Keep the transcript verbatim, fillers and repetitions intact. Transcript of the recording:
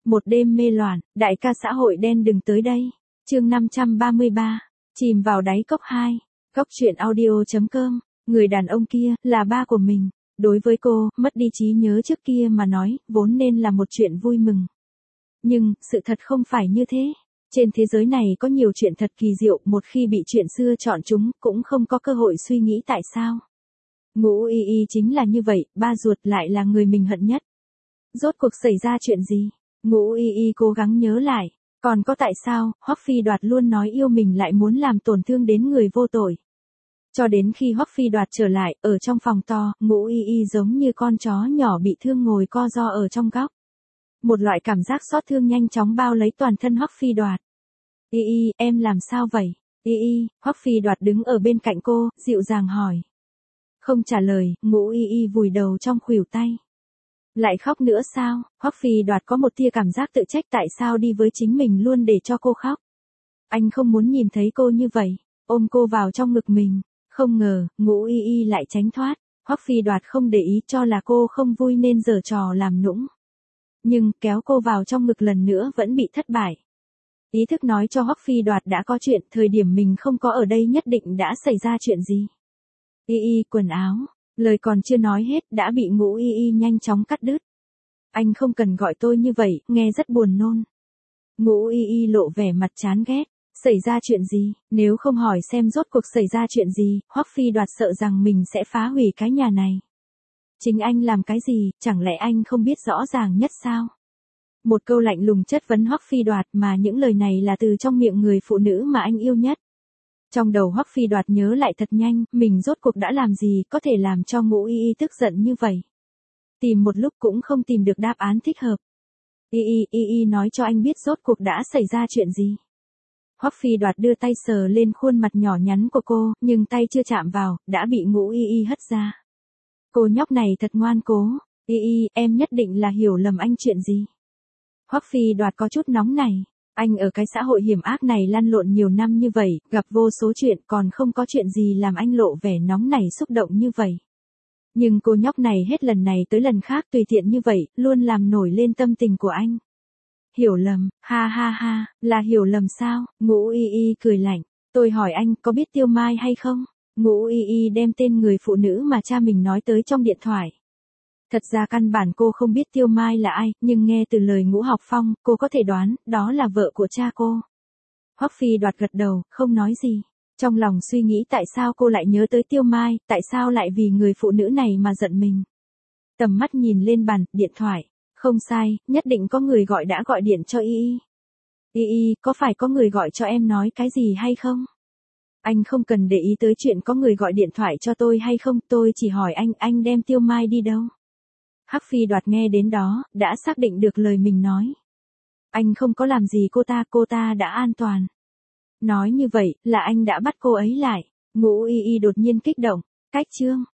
Một đêm mê loạn, đại ca xã hội đen đừng tới đây. Chương năm trăm ba mươi ba, chìm vào đáy cốc hai. Cốc truyện audio chấm com. Người đàn ông kia là ba của mình. Đối với cô, mất đi trí nhớ trước kia mà nói, vốn nên là một chuyện vui mừng. Nhưng, sự thật không phải như thế. Trên thế giới này có nhiều chuyện thật kỳ diệu, một khi bị chuyện xưa chọn chúng, cũng không có cơ hội suy nghĩ tại sao. Ngũ Y Y chính là như vậy, ba ruột lại là người mình hận nhất. Rốt cuộc xảy ra chuyện gì? Ngũ Y Y cố gắng nhớ lại. Còn có tại sao, Hoắc Phi Đoạt luôn nói yêu mình lại muốn làm tổn thương đến người vô tội. Cho đến khi Hoắc Phi Đoạt trở lại, ở trong phòng to, Ngũ Y Y giống như con chó nhỏ bị thương ngồi co ro ở trong góc. Một loại cảm giác xót thương nhanh chóng bao lấy toàn thân Hoắc Phi Đoạt. Y Y, em làm sao vậy? Y Y, Hoắc Phi Đoạt đứng ở bên cạnh cô, dịu dàng hỏi. Không trả lời, Ngũ Y Y vùi đầu trong khuỷu tay. Lại khóc nữa sao? Hoắc Phi Đoạt có một tia cảm giác tự trách tại sao đi với chính mình luôn để cho cô khóc. Anh không muốn nhìn thấy cô như vậy, ôm cô vào trong ngực mình. Không ngờ, Ngũ Y Y lại tránh thoát. Hoắc Phi Đoạt không để ý cho là cô không vui nên giở trò làm nũng. Nhưng, kéo cô vào trong ngực lần nữa vẫn bị thất bại. Ý thức nói cho Hoắc Phi Đoạt đã có chuyện, thời điểm mình không có ở đây nhất định đã xảy ra chuyện gì. Y Y, quần áo. Lời còn chưa nói hết đã bị Ngũ Y Y nhanh chóng cắt đứt. Anh không cần gọi tôi như vậy, nghe rất buồn nôn. Ngũ Y Y lộ vẻ mặt chán ghét. Xảy ra chuyện gì? Nếu không hỏi xem rốt cuộc xảy ra chuyện gì, Hoắc Phi Đoạt sợ rằng mình sẽ phá hủy cái nhà này. Chính anh làm cái gì, chẳng lẽ anh không biết rõ ràng nhất sao? Một câu lạnh lùng chất vấn Hoắc Phi Đoạt mà những lời này là từ trong miệng người phụ nữ mà anh yêu nhất. Trong đầu Hoắc Phi Đoạt nhớ lại thật nhanh, mình rốt cuộc đã làm gì có thể làm cho Ngũ Y Y tức giận như vậy. Tìm một lúc cũng không tìm được đáp án thích hợp. Y Y, Y Y nói cho anh biết rốt cuộc đã xảy ra chuyện gì. Hoắc Phi Đoạt đưa tay sờ lên khuôn mặt nhỏ nhắn của cô, nhưng tay chưa chạm vào, đã bị Ngũ Y Y hất ra. Cô nhóc này thật ngoan cố. Y Y, em nhất định là hiểu lầm anh chuyện gì. Hoắc Phi Đoạt có chút nóng này. Anh ở cái xã hội hiểm ác này lăn lộn nhiều năm như vậy, gặp vô số chuyện còn không có chuyện gì làm anh lộ vẻ nóng nảy xúc động như vậy. Nhưng cô nhóc này hết lần này tới lần khác tùy tiện như vậy, luôn làm nổi lên tâm tình của anh. Hiểu lầm, ha ha ha, là hiểu lầm sao? Ngũ Y Y cười lạnh. Tôi hỏi anh có biết Tiêu Mai hay không? Ngũ Y Y đem tên người phụ nữ mà cha mình nói tới trong điện thoại. Thật ra căn bản cô không biết Tiêu Mai là ai, nhưng nghe từ lời Ngũ Học Phong, cô có thể đoán, đó là vợ của cha cô. Hoắc Phi Đoạt gật đầu, không nói gì. Trong lòng suy nghĩ tại sao cô lại nhớ tới Tiêu Mai, tại sao lại vì người phụ nữ này mà giận mình. Tầm mắt nhìn lên bàn, điện thoại. Không sai, nhất định có người gọi đã gọi điện cho Y Y. Y Y, có phải có người gọi cho em nói cái gì hay không? Anh không cần để ý tới chuyện có người gọi điện thoại cho tôi hay không, tôi chỉ hỏi anh, anh đem Tiêu Mai đi đâu? Hoắc Phi Đoạt nghe đến đó, đã xác định được lời mình nói. Anh không có làm gì cô ta, cô ta đã an toàn. Nói như vậy, là anh đã bắt cô ấy lại. Ngũ Y Y đột nhiên kích động. Cách chương.